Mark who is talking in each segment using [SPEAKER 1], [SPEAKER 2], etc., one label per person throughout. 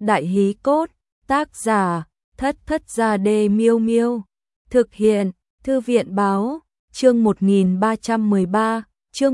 [SPEAKER 1] Đại hí cốt, tác giả, Thất Thất Gia Đê Miêu Miêu. Thực hiện, Thư viện báo, chương 1313, chương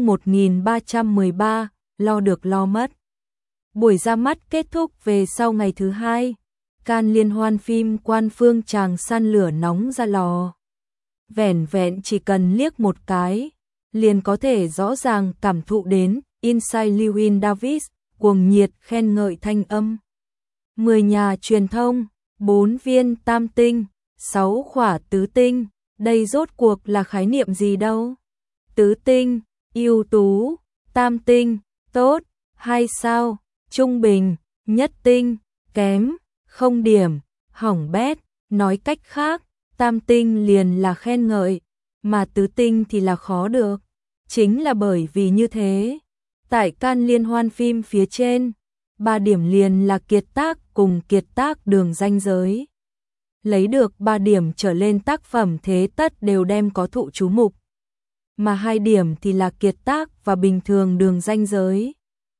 [SPEAKER 1] 1313, lo được lo mất. Buổi ra mắt kết thúc về sau ngày thứ hai. Cannes liên hoan phim Quan Phương Tràng săn lửa nóng ra lò. Vẻn vẹn chỉ cần liếc một cái, liền có thể rõ ràng cảm thụ đến Inside Llewyn Davis, cuồng nhiệt khen ngợi thanh âm. 10 nhà truyền thông, 4 viên tam tinh, 6 khỏa tứ tinh, đây rốt cuộc là khái niệm gì đâu? Tứ tinh, ưu tú, tam tinh, tốt, 2 sao, trung bình, nhất tinh, kém, không điểm, hỏng bét, nói cách khác, tam tinh liền là khen ngợi, mà tứ tinh thì là khó được. Chính là bởi vì như thế, tại Cannes liên hoan phim phía trên, 3 điểm liền là kiệt tác cùng kiệt tác đường ranh giới. Lấy được 3 điểm trở lên tác phẩm thế tất đều đem có thụ chú mục, mà 2 điểm thì là kiệt tác và bình thường đường ranh giới.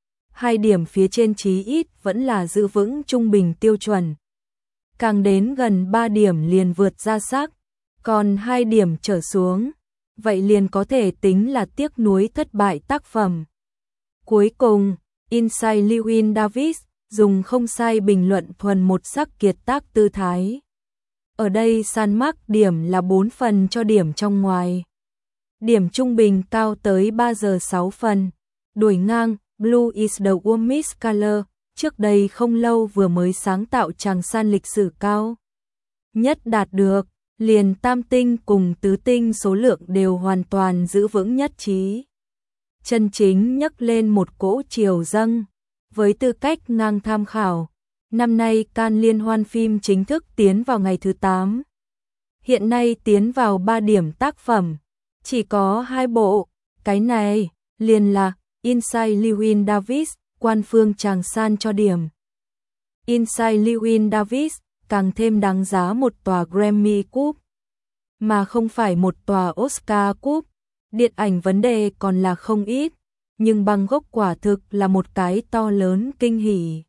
[SPEAKER 1] 2 điểm phía trên chí ít vẫn là giữ vững trung bình tiêu chuẩn. Càng đến gần 3 điểm liền vượt ra sắc, còn 2 điểm trở xuống, vậy liền có thể tính là tiếc nuối thất bại tác phẩm. Cuối cùng, Inside Llewyn Davis dùng không sai bình luận thuần một sắc kiệt tác tư thái. Ở đây san mắc điểm là 4 phần cho điểm trong ngoài. Điểm trung bình cao tới 3 giờ 6 phần. Đuổi ngang Blue is the warmest color, trước đây không lâu vừa mới sáng tạo tràng san lịch sử cao nhất đạt được, liền tam tinh cùng tứ tinh số lượng đều hoàn toàn giữ vững nhất trí. Chân chính nhấc lên một cỗ triều dâng. Với tư cách ngang tham khảo, năm nay Cannes liên hoan phim chính thức tiến vào ngày thứ 8. Hiện nay tiến vào 3 điểm tác phẩm, chỉ có 2 bộ, cái này liền là Inside Llewyn Davis, Quan Phương Tràng san cho điểm. Inside Llewyn Davis càng thêm đáng giá một tòa Grammy Cup, mà không phải một tòa Oscar Cup. Điện ảnh vấn đề còn là không ít, nhưng băng gốc quả thực là một cái to lớn kinh hỉ.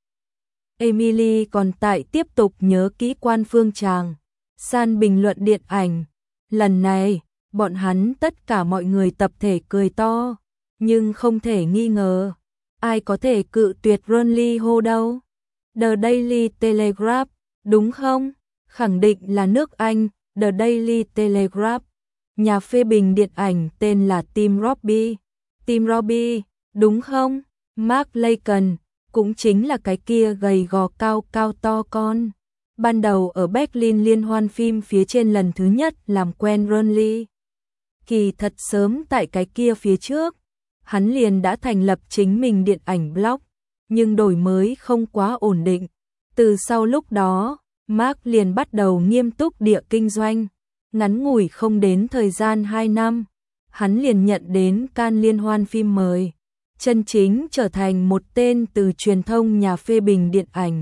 [SPEAKER 1] Emily còn tại tiếp tục nhớ kỹ Quan Phương Tràng san bình luận điện ảnh. Lần này, bọn hắn tất cả mọi người tập thể cười to, nhưng không thể nghi ngờ, ai có thể cự tuyệt Ronnie Ho đâu. The Daily Telegraph, đúng không? Khẳng định là nước Anh, The Daily Telegraph. Nhà phê bình điện ảnh tên là Tim Robbie. Tim Robbie, đúng không? Mark Laken, cũng chính là cái kia gầy gò cao cao to con. Ban đầu ở Berlin liên hoan phim phía trên lần thứ nhất làm quen Ronnie. Kỳ thật sớm tại cái kia phía trước, hắn liền đã thành lập chính mình điện ảnh blog, nhưng đổi mới không quá ổn định. Từ sau lúc đó, Mark liền bắt đầu nghiêm túc địa kinh doanh. Ngắn ngủi không đến thời gian 2 năm, hắn liền nhận đến Cannes liên hoan phim mời, chân chính trở thành một tên từ truyền thông nhà phê bình điện ảnh.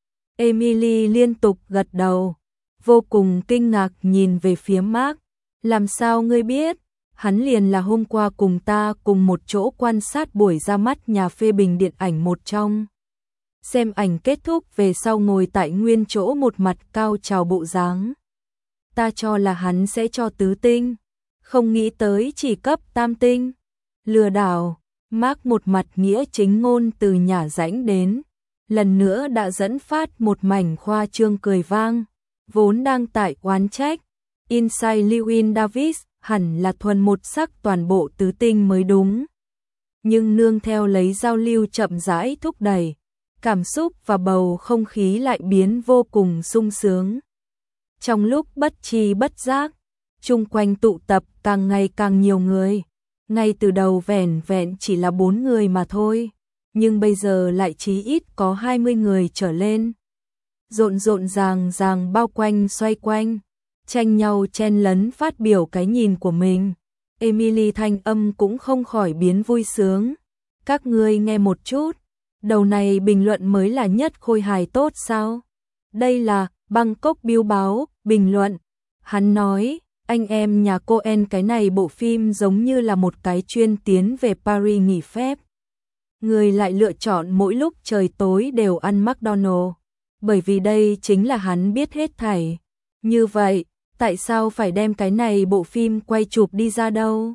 [SPEAKER 1] Emily liên tục gật đầu, vô cùng kinh ngạc nhìn về phía Mark. Làm sao ngươi biết? Hắn liền là hôm qua cùng ta cùng một chỗ quan sát buổi ra mắt nhà phê bình điện ảnh một trong. Xem ảnh kết thúc về sau ngồi tại nguyên chỗ một mặt cao trào bộ dáng. Ta cho là hắn sẽ cho tứ tinh, không nghĩ tới chỉ cấp tam tinh. Lừa đảo. Mark một mặt nghĩa chính ngôn từ nhả rãnh đến, lần nữa đã dẫn phát một mảnh khoa trương cười vang. Vốn đang tại oán trách, Inside Llewyn Davis hẳn là thuần một sắc toàn bộ tứ tinh mới đúng. Nhưng nương theo lấy giao lưu chậm rãi thúc đẩy, cảm xúc và bầu không khí lại biến vô cùng sung sướng. Trong lúc bất tri bất giác, chung quanh tụ tập càng ngày càng nhiều người. Ngay từ đầu vẻn vẹn chỉ là 4 người mà thôi, nhưng bây giờ lại chí ít có 20 người trở lên. Rộn rộn ràng ràng bao quanh xoay quanh, tranh nhau chen lấn phát biểu cái nhìn của mình. Emily thanh âm cũng không khỏi biến vui sướng. Các ngươi nghe một chút, đầu này bình luận mới là nhất khôi hài tốt sao? Đây là Bangkok Bill báo, bình luận. Hắn nói, anh em nhà Coen cái này bộ phim giống như là một cái chuyên tiến về Paris nghỉ phép. Người lại lựa chọn mỗi lúc trời tối đều ăn McDonald's. bởi vì đây chính là hắn biết hết thảy. Như vậy, tại sao phải đem cái này bộ phim quay chụp đi ra đâu?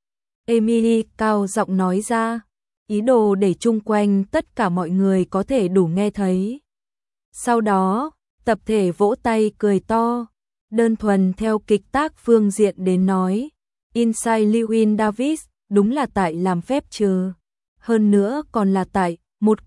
[SPEAKER 1] Emily cao giọng nói ra, ý đồ để chung quanh tất cả mọi người có thể đủ nghe thấy. Sau đó, tập thể vỗ tay cười to, đơn thuần theo kịch tác phương diện đến nói, Inside Llewyn Davis đúng là tại làm phép trừ. Hơn nữa còn là tại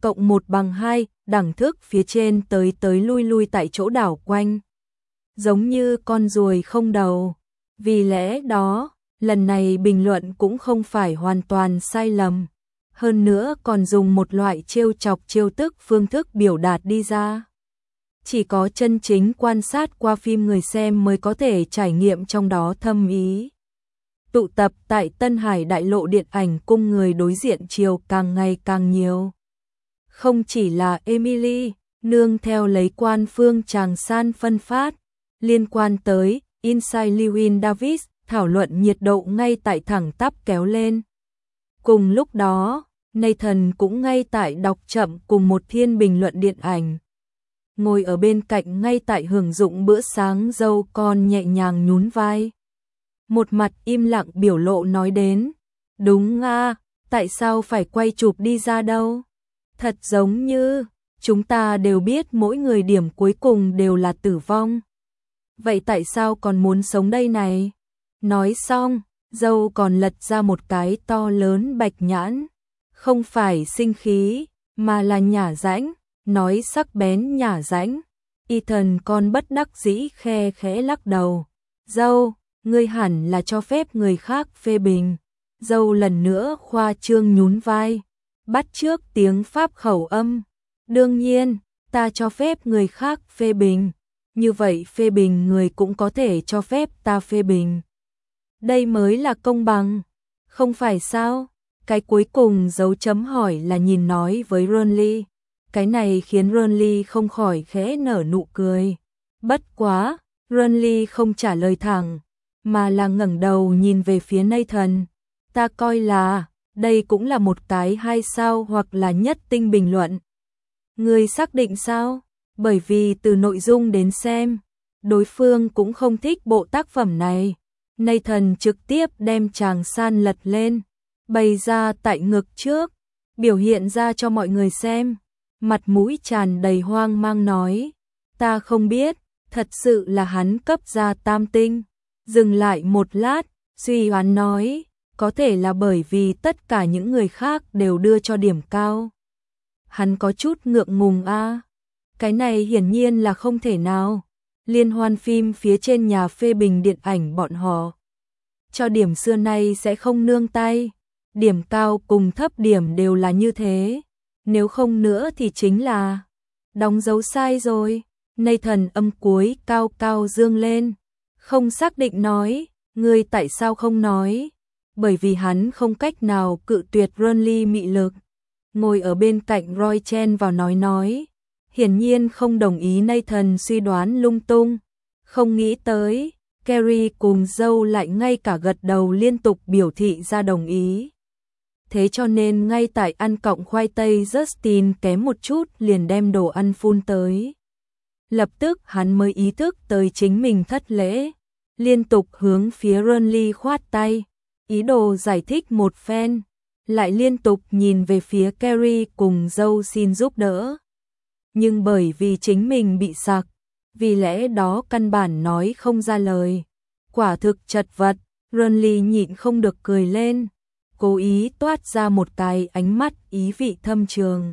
[SPEAKER 1] 1+1=2 đẳng thức phía trên tới tới lui lui tại chỗ đảo quanh. Giống như con ruồi không đầu. Vì lẽ đó, lần này bình luận cũng không phải hoàn toàn sai lầm. Hơn nữa còn dùng một loại trêu chọc trêu tức phương thức biểu đạt đi ra. Chỉ có chân chính quan sát qua phim người xem mới có thể trải nghiệm trong đó thâm ý. Tụ tập tại Tân Hải Đại Lộ Điện ảnh cung người đối diện chiều càng ngày càng nhiều. Không chỉ là Emily, nương theo lấy quan phương tràng san phân phát, liên quan tới Inside Llewyn Davis, thảo luận nhiệt độ ngay tại thẳng tắp kéo lên. Cùng lúc đó, Nathan cũng ngay tại đọc chậm cùng một thiên bình luận điện ảnh. Ngồi ở bên cạnh ngay tại hưởng dụng bữa sáng dâu con nhẹ nhàng nhún vai. Một mặt im lặng biểu lộ nói đến, đúng à, tại sao phải quay chụp đi ra đâu? Thật giống như, chúng ta đều biết mỗi người điểm cuối cùng đều là tử vong. Vậy tại sao còn muốn sống đây này? Nói xong, dâu còn lật ra một cái to lớn bạch nhãn. Không phải sinh khí, mà là nhả rãnh, nói sắc bén nhả rãnh. Ethan con bất đắc dĩ khe khẽ lắc đầu. Dâu, ngươi hẳn là cho phép người khác phê bình. Dâu lần nữa khoa trương nhún vai, bắt chước tiếng Pháp khẩu âm. Đương nhiên, ta cho phép người khác phê bình. Như vậy phê bình người cũng có thể cho phép ta phê bình. Đây mới là công bằng, không phải sao? Cái cuối cùng dấu chấm hỏi là nhìn nói với Ronly. Cái này khiến Ronly không khỏi khẽ nở nụ cười. Bất quá, Ronly không trả lời thẳng, mà là ngẩng đầu nhìn về phía Nathan. Ta coi là, đây cũng là một cái 2 sao hoặc là nhất tinh bình luận. Ngươi xác định sao? Bởi vì từ nội dung đến xem, đối phương cũng không thích bộ tác phẩm này. Nathan trực tiếp đem tràng san lật lên, bày ra tại ngực trước, biểu hiện ra cho mọi người xem. Mặt mũi tràn đầy hoang mang nói, ta không biết, thật sự là hắn cấp ra tam tinh. Dừng lại một lát, suy đoán nói, có thể là bởi vì tất cả những người khác đều đưa cho điểm cao. Hắn có chút ngượng ngùng a. Cái này hiển nhiên là không thể nào. Liên hoan phim phía trên nhà phê bình điện ảnh bọn họ cho điểm xưa nay sẽ không nương tay. Điểm cao cùng thấp điểm đều là như thế. Nếu không nữa thì chính là đóng dấu sai rồi. Nathan âm cuối cao cao dương lên, không xác định nói, ngươi tại sao không nói? Bởi vì hắn không cách nào cự tuyệt Ronly mị lực. Ngồi ở bên cạnh Roy chen vào nói, hiển nhiên không đồng ý Nathan suy đoán lung tung. Không nghĩ tới, Carrie cùng dâu lại ngay cả gật đầu liên tục biểu thị ra đồng ý. Thế cho nên ngay tại ăn cọng khoai tây Justin kém một chút liền đem đồ ăn phun tới. Lập tức hắn mới ý thức tới chính mình thất lễ, liên tục hướng phía Ronly khoát tay, ý đồ giải thích một phen, lại liên tục nhìn về phía Carrie cùng dâu xin giúp đỡ. Nhưng bởi vì chính mình bị sặc, vì lẽ đó căn bản nói không ra lời. Quả thực chật vật, Ronly nhịn không được cười lên, cố ý toát ra một cái ánh mắt ý vị thâm trường,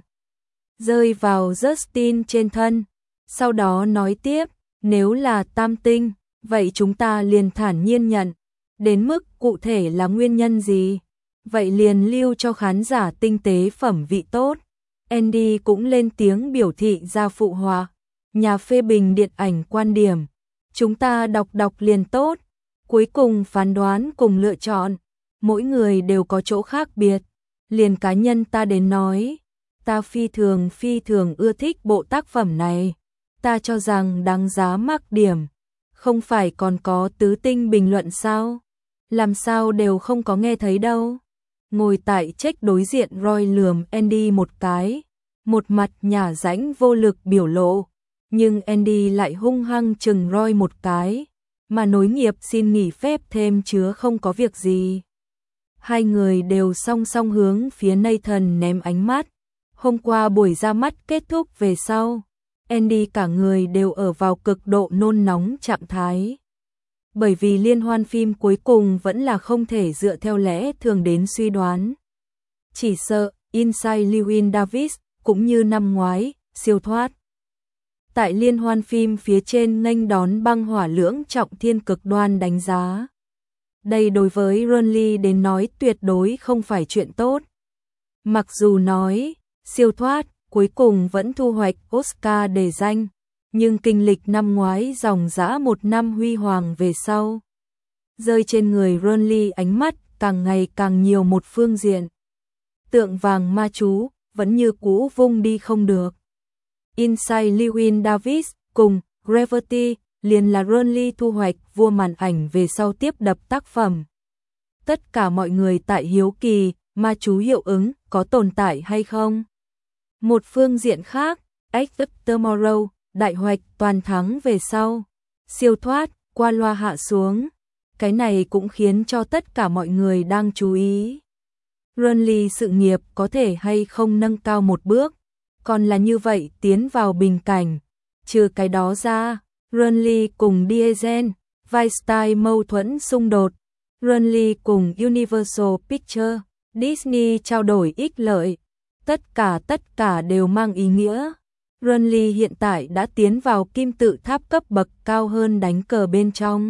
[SPEAKER 1] rơi vào Justin trên thân. Sau đó nói tiếp, nếu là tam tinh, vậy chúng ta liền thản nhiên nhận. Đến mức cụ thể là nguyên nhân gì? Vậy liền lưu cho khán giả tinh tế phẩm vị tốt. Andy cũng lên tiếng biểu thị ra phụ họa. Nhà phê bình điện ảnh quan điểm. Chúng ta đọc liền tốt. Cuối cùng phán đoán cùng lựa chọn. Mỗi người đều có chỗ khác biệt. Liền cá nhân ta đến nói. Ta phi thường ưa thích bộ tác phẩm này. Ta cho rằng đáng giá mắc điểm. Không phải còn có tứ tinh bình luận sao? Làm sao đều không có nghe thấy đâu. Ngồi tại check đối diện Roy lườm Andy một cái, một mặt nhả rãnh vô lực biểu lộ. Nhưng Andy lại hung hăng chừng Roy một cái, mà nối nghiệp xin nghỉ phép thêm chứ không có việc gì. Hai người đều song song hướng phía Nathan ném ánh mắt. Hôm qua buổi ra mắt kết thúc về sau, Andy cả người đều ở vào cực độ nôn nóng trạng thái. Bởi vì liên hoan phim cuối cùng vẫn là không thể dựa theo lẽ thường đến suy đoán. Chỉ sợ Inside Llewyn Davis cũng như năm ngoái, siêu thoát. Tại liên hoan phim phía trên nghênh đón băng hỏa lưỡng trọng thiên cực đoan đánh giá. Đây đối với Ronly đến nói tuyệt đối không phải chuyện tốt. Mặc dù nói, siêu thoát, cuối cùng vẫn thu hoạch Oscar đề danh, nhưng kinh lịch năm ngoái dòng dã một năm huy hoàng về sau. Rơi trên người Ronly ánh mắt càng ngày càng nhiều một phương diện. Tượng vàng ma chú, vẫn như cũ vung đi không được. Inside Llewyn Davis cùng Gravity liền là Ronly thu hoạch vua màn ảnh về sau tiếp đập tác phẩm. Tất cả mọi người tại hiếu kỳ, ma chú hiệu ứng có tồn tại hay không? Một phương diện khác, Edge of Tomorrow, đại hoạch toàn thắng về sau. Siêu thoát, qua loa hạ xuống. Cái này cũng khiến cho tất cả mọi người đang chú ý. Ronly sự nghiệp có thể hay không nâng cao một bước, còn là như vậy tiến vào bình cảnh. Trừ cái đó ra, Ronly cùng Diesel, Weinstein mâu thuẫn xung đột. Ronly cùng Universal Pictures, Disney trao đổi ích lợi. Tất cả đều mang ý nghĩa. Ronly hiện tại đã tiến vào kim tự tháp cấp bậc cao hơn đánh cờ bên trong.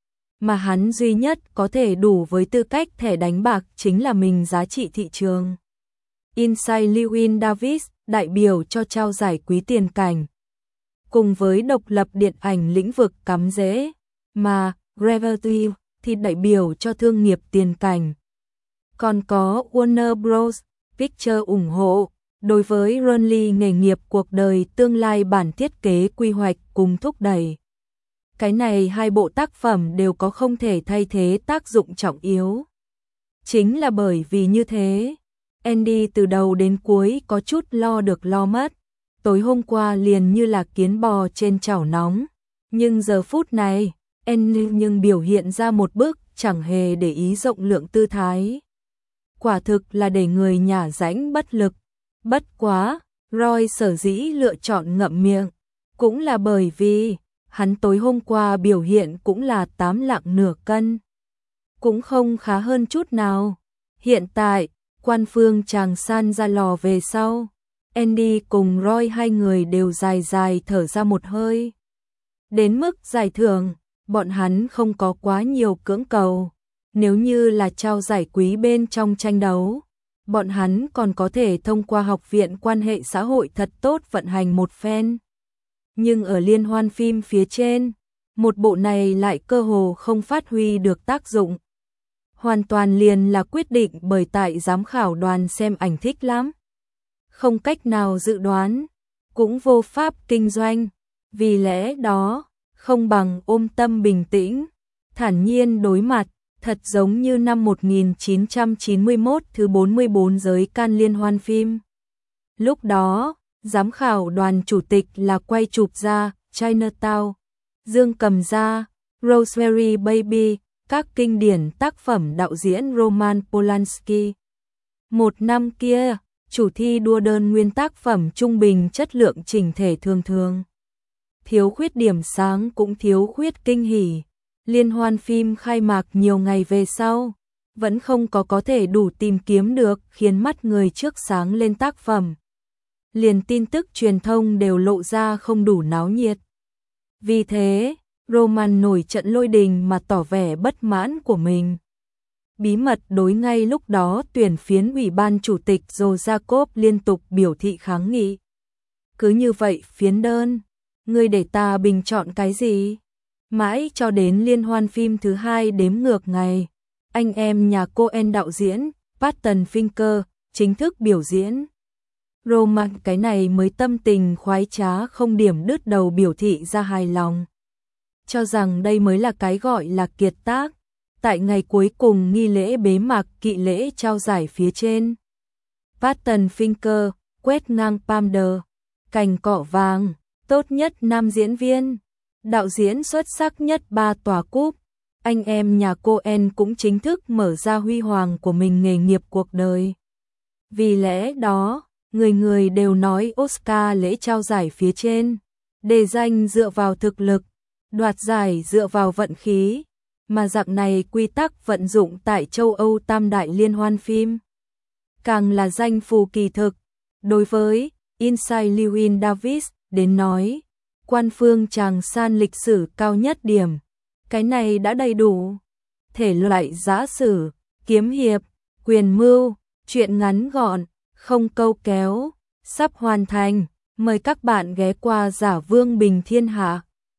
[SPEAKER 1] Mà hắn duy nhất có thể đủ với tư cách thẻ đánh bạc chính là mình giá trị thị trường. Inside Llewyn Davis đại biểu cho trao giải quý tiền cảnh. Cùng với độc lập điện ảnh lĩnh vực cắm rễ, mà Gravity thì đại biểu cho thương nghiệp tiền cảnh. Còn có Warner Bros. Pictures ủng hộ, đối với Ronly nghề nghiệp cuộc đời tương lai bản thiết kế quy hoạch cùng thúc đẩy. Cái này hai bộ tác phẩm đều có không thể thay thế tác dụng trọng yếu. Chính là bởi vì như thế, Andy từ đầu đến cuối có chút lo được lo mất. Tối hôm qua liền như là kiến bò trên chảo nóng. Nhưng giờ phút này, Andy nhưng biểu hiện ra một bước chẳng hề để ý rộng lượng tư thái. Quả thực là để người nhả rãnh bất lực. Bất quá, Roy sở dĩ lựa chọn ngậm miệng, cũng là bởi vì hắn tối hôm qua biểu hiện cũng là 8 lạng nửa cân. Cũng không khá hơn chút nào. Hiện tại, quan phương chàng san ra lò về sau. Andy cùng Roy hai người đều dài dài thở ra một hơi. Đến mức giải thưởng, bọn hắn không có quá nhiều cưỡng cầu. Nếu như là trao giải quý bên trong tranh đấu, bọn hắn còn có thể thông qua học viện quan hệ xã hội thật tốt vận hành một phen. Nhưng ở liên hoan phim phía trên, một bộ này lại cơ hồ không phát huy được tác dụng. Hoàn toàn liền là quyết định bởi tại giám khảo đoàn xem ảnh thích lắm. Không cách nào dự đoán, cũng vô pháp kinh doanh. Vì lẽ đó, không bằng ôm tâm bình tĩnh, thản nhiên đối mặt, thật giống như năm 1991 thứ 44 giới Cannes liên hoan phim. Lúc đó, giám khảo đoàn chủ tịch là quay chụp ra Chinatown, Dương Cầm Ra, Rosemary Baby, các kinh điển tác phẩm đạo diễn Roman Polanski. Một năm kia, chủ thi đua đơn nguyên tác phẩm trung bình chất lượng chỉnh thể thường thường. Thiếu khuyết điểm sáng cũng thiếu khuyết kinh hỉ. Liên hoan phim khai mạc nhiều ngày về sau, vẫn không có thể đủ tìm kiếm được khiến mắt người trước sáng lên tác phẩm. Liền tin tức truyền thông đều lộ ra không đủ náo nhiệt. Vì thế, Roman nổi trận lôi đình mà tỏ vẻ bất mãn của mình. Bí mật đối ngay lúc đó tuyển phiến ủy ban chủ tịch Joe Jacob liên tục biểu thị kháng nghị. Cứ như vậy phiến đơn, ngươi để ta bình chọn cái gì? Mãi cho đến liên hoan phim thứ 2 đếm ngược ngày, anh em nhà Coen đạo diễn, Barton Finger, chính thức biểu diễn. Roman cái này mới tâm tình khoái trá không điểm đứt đầu biểu thị ra hài lòng. Cho rằng đây mới là cái gọi là kiệt tác. Tại ngày cuối cùng nghi lễ bế mạc kỵ lễ trao giải phía trên. Barton Finger quét ngang Palme d'Or, cành cọ vàng, tốt nhất nam diễn viên, đạo diễn xuất sắc nhất 3 tòa cúp. Anh em nhà Coen cũng chính thức mở ra huy hoàng của mình nghề nghiệp cuộc đời. Vì lẽ đó, người người đều nói Oscar lễ trao giải phía trên, đề danh dựa vào thực lực, đoạt giải dựa vào vận khí, mà dạng này quy tắc vận dụng tại châu Âu tam đại liên hoan phim. Càng là danh phù kỳ thực, đối với Inside Llewyn Davis đến nói, quan phương chàng san lịch sử cao nhất điểm, cái này đã đầy đủ. Thể loại giã sử, kiếm hiệp, quyền mưu, truyện ngắn gọn, không câu kéo, sắp hoàn thành, mời các bạn ghé qua Giả Vương Bình Thiên Hạ.